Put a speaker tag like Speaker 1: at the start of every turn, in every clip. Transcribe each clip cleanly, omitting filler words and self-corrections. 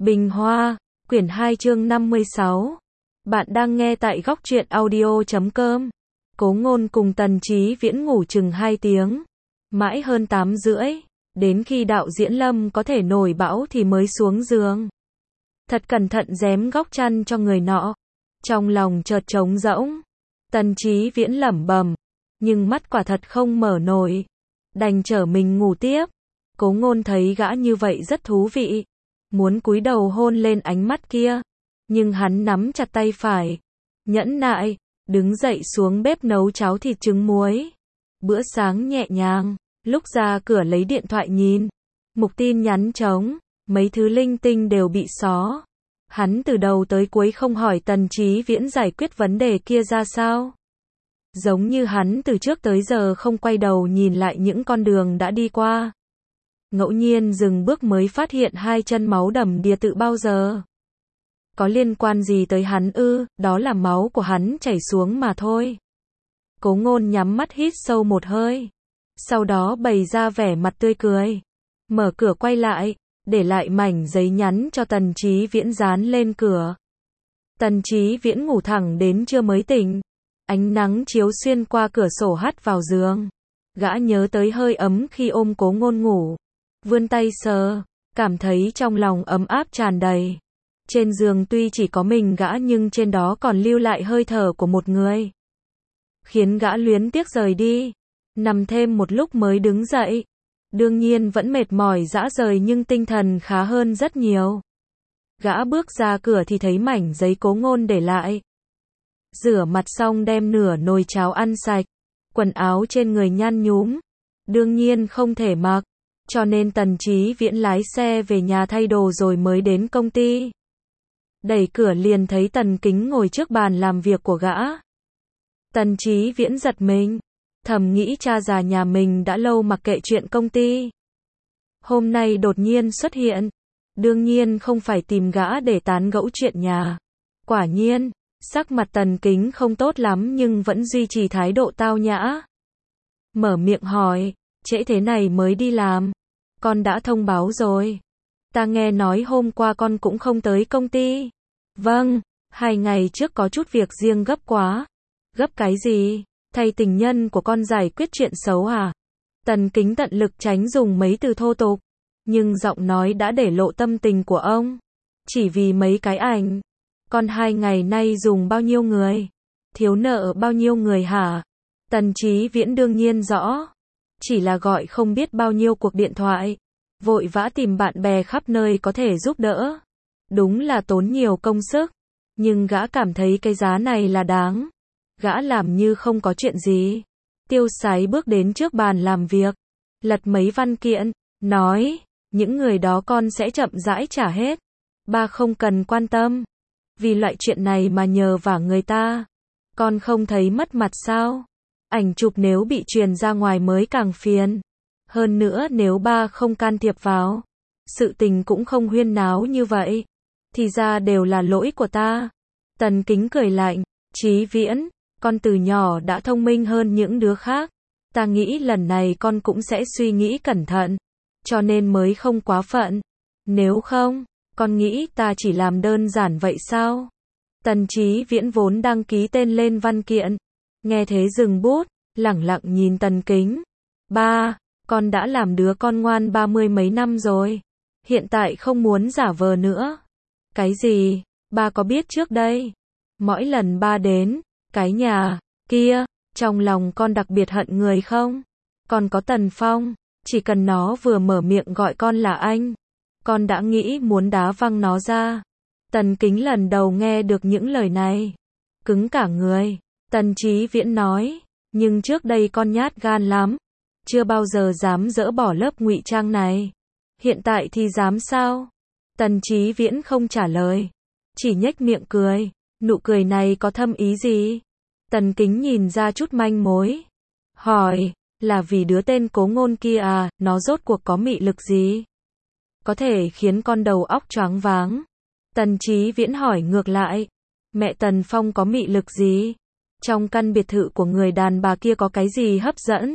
Speaker 1: Bình Hoa, quyển 2 chương 56. Bạn đang nghe tại góc truyện audio.com. Cố Ngôn cùng Tần Chí Viễn ngủ chừng 2 tiếng, mãi hơn 8 rưỡi, đến khi đạo diễn Lâm có thể nổi bão thì mới xuống giường. Thật cẩn thận rém góc chăn cho người nọ, trong lòng chợt trống rỗng. Tần Chí Viễn lẩm bẩm, nhưng mắt quả thật không mở nổi, đành trở mình ngủ tiếp. Cố Ngôn thấy gã như vậy rất thú vị, muốn cúi đầu hôn lên ánh mắt kia, nhưng hắn nắm chặt tay phải, nhẫn nại, đứng dậy xuống bếp nấu cháo thịt trứng muối. Bữa sáng nhẹ nhàng, lúc ra cửa lấy điện thoại nhìn, mục tin nhắn trống, mấy thứ linh tinh đều bị xóa. Hắn từ đầu tới cuối không hỏi Tần Chí Viễn giải quyết vấn đề kia ra sao. Giống như hắn từ trước tới giờ không quay đầu nhìn lại những con đường đã đi qua. Ngẫu nhiên dừng bước mới phát hiện hai chân máu đầm đìa tự bao giờ. Có liên quan gì tới hắn ư, đó là máu của hắn chảy xuống mà thôi. Cố Ngôn nhắm mắt hít sâu một hơi, sau đó bày ra vẻ mặt tươi cười, mở cửa quay lại, để lại mảnh giấy nhắn cho Tần Chí Viễn dán lên cửa. Tần Chí Viễn ngủ thẳng đến trưa mới tỉnh, ánh nắng chiếu xuyên qua cửa sổ hắt vào giường. Gã nhớ tới hơi ấm khi ôm Cố Ngôn ngủ, vươn tay sờ, cảm thấy trong lòng ấm áp tràn đầy. Trên giường tuy chỉ có mình gã nhưng trên đó còn lưu lại hơi thở của một người, khiến gã luyến tiếc rời đi. Nằm thêm một lúc mới đứng dậy, đương nhiên vẫn mệt mỏi rã rời nhưng tinh thần khá hơn rất nhiều. Gã bước ra cửa thì thấy mảnh giấy Cố Ngôn để lại. Rửa mặt xong đem nửa nồi cháo ăn sạch, quần áo trên người nhăn nhúm, đương nhiên không thể mặc, cho nên Tần Chí Viễn lái xe về nhà thay đồ rồi mới đến công ty. Đẩy cửa liền thấy Tần Kính ngồi trước bàn làm việc của gã. Tần Chí Viễn giật mình, thầm nghĩ cha già nhà mình đã lâu mặc kệ chuyện công ty, hôm nay đột nhiên xuất hiện, đương nhiên không phải tìm gã để tán gẫu chuyện nhà. Quả nhiên, sắc mặt Tần Kính không tốt lắm nhưng vẫn duy trì thái độ tao nhã. Mở miệng hỏi, trễ thế này mới đi làm, con đã thông báo rồi. Ta nghe nói hôm qua con cũng không tới công ty. Vâng, 2 ngày trước có chút việc riêng gấp quá. Gấp cái gì? Thay tình nhân của con giải quyết chuyện xấu à? Tần Kính tận lực tránh dùng mấy từ thô tục, nhưng giọng nói đã để lộ tâm tình của ông. Chỉ vì mấy cái ảnh. Con 2 ngày nay dùng bao nhiêu người? Thiếu nợ bao nhiêu người hả? Tần Chí Viễn đương nhiên rõ. Chỉ là gọi không biết bao nhiêu cuộc điện thoại, vội vã tìm bạn bè khắp nơi có thể giúp đỡ. Đúng là tốn nhiều công sức, nhưng gã cảm thấy cái giá này là đáng. Gã làm như không có chuyện gì, tiêu sái bước đến trước bàn làm việc, lật mấy văn kiện, nói, những người đó con sẽ chậm rãi trả hết. Ba không cần quan tâm, vì loại chuyện này mà nhờ vả người ta, con không thấy mất mặt sao? Ảnh chụp nếu bị truyền ra ngoài mới càng phiền. Hơn nữa nếu ba không can thiệp vào, sự tình cũng không huyên náo như vậy. Thì ra đều là lỗi của ta. Tần Kính cười lạnh, Chí Viễn, con từ nhỏ đã thông minh hơn những đứa khác. Ta nghĩ lần này con cũng sẽ suy nghĩ cẩn thận, cho nên mới không quá phận. Nếu không, con nghĩ ta chỉ làm đơn giản vậy sao? Tần Chí Viễn vốn đăng ký tên lên văn kiện, nghe thế dừng bút, lẳng lặng nhìn Tần Kính. Ba, con đã làm đứa con ngoan 30 mấy năm rồi, hiện tại không muốn giả vờ nữa. Cái gì? Ba có biết trước đây, mỗi lần ba đến cái nhà kia, trong lòng con đặc biệt hận người không? Con có Tần Phong, chỉ cần nó vừa mở miệng gọi con là anh, con đã nghĩ muốn đá văng nó ra. Tần Kính lần đầu nghe được những lời này, cứng cả người. Tần Chí Viễn nói, nhưng trước đây con nhát gan lắm, chưa bao giờ dám dỡ bỏ lớp ngụy trang này. Hiện tại thì dám sao? Tần Chí Viễn không trả lời, chỉ nhếch miệng cười. Nụ cười này có thâm ý gì? Tần Kính nhìn ra chút manh mối, hỏi, là vì đứa tên Cố Ngôn kia à, nó rốt cuộc có mị lực gì? Có thể khiến con đầu óc choáng váng. Tần Chí Viễn hỏi ngược lại, mẹ Tần Phong có mị lực gì? Trong căn biệt thự của người đàn bà kia có cái gì hấp dẫn?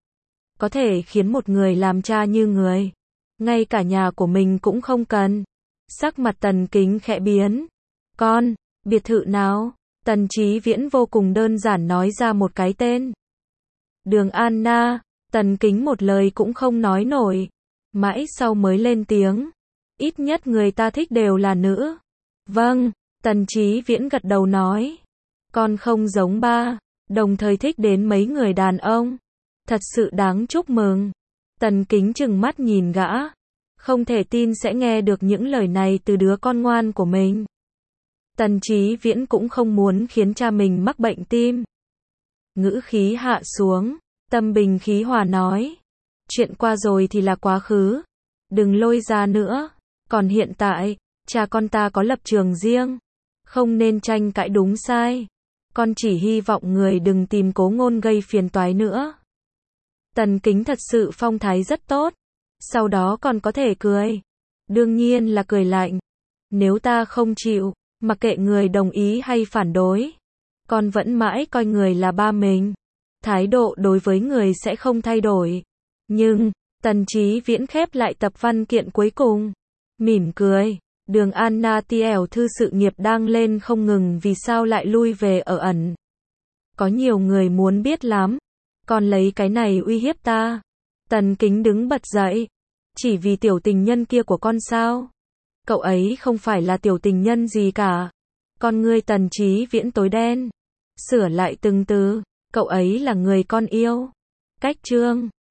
Speaker 1: Có thể khiến một người làm cha như người, ngay cả nhà của mình cũng không cần. Sắc mặt Tần Kính khẽ biến. Con, biệt thự nào? Tần Chí Viễn vô cùng đơn giản nói ra một cái tên. Đường Anna. Tần Kính một lời cũng không nói nổi. Mãi sau mới lên tiếng. Ít nhất người ta thích đều là nữ. Vâng, Tần Chí Viễn gật đầu nói. Con không giống ba, đồng thời thích đến mấy người đàn ông. Thật sự đáng chúc mừng. Tần Kính trừng mắt nhìn gã. Không thể tin sẽ nghe được những lời này từ đứa con ngoan của mình. Tần Chí Viễn cũng không muốn khiến cha mình mắc bệnh tim. Ngữ khí hạ xuống, tâm bình khí hòa nói. Chuyện qua rồi thì là quá khứ. Đừng lôi ra nữa. Còn hiện tại, cha con ta có lập trường riêng. Không nên tranh cãi đúng sai. Con chỉ hy vọng người đừng tìm Cố Ngôn gây phiền toái nữa. Tần Kính thật sự phong thái rất tốt. Sau đó còn có thể cười. Đương nhiên là cười lạnh. Nếu ta không chịu, mặc kệ người đồng ý hay phản đối, con vẫn mãi coi người là ba mình. Thái độ đối với người sẽ không thay đổi. Nhưng, Tần Chí Viễn khép lại tập văn kiện cuối cùng. Mỉm cười. Đường Anna tiểu thư sự nghiệp đang lên không ngừng, vì sao lại lui về ở ẩn? Có nhiều người muốn biết lắm. Con lấy cái này uy hiếp ta. Tần Kính đứng bật dậy. Chỉ vì tiểu tình nhân kia của con sao? Cậu ấy không phải là tiểu tình nhân gì cả. Con ngươi Tần Chí Viễn tối đen. Sửa lại từng từ. Cậu ấy là người con yêu. Cách chương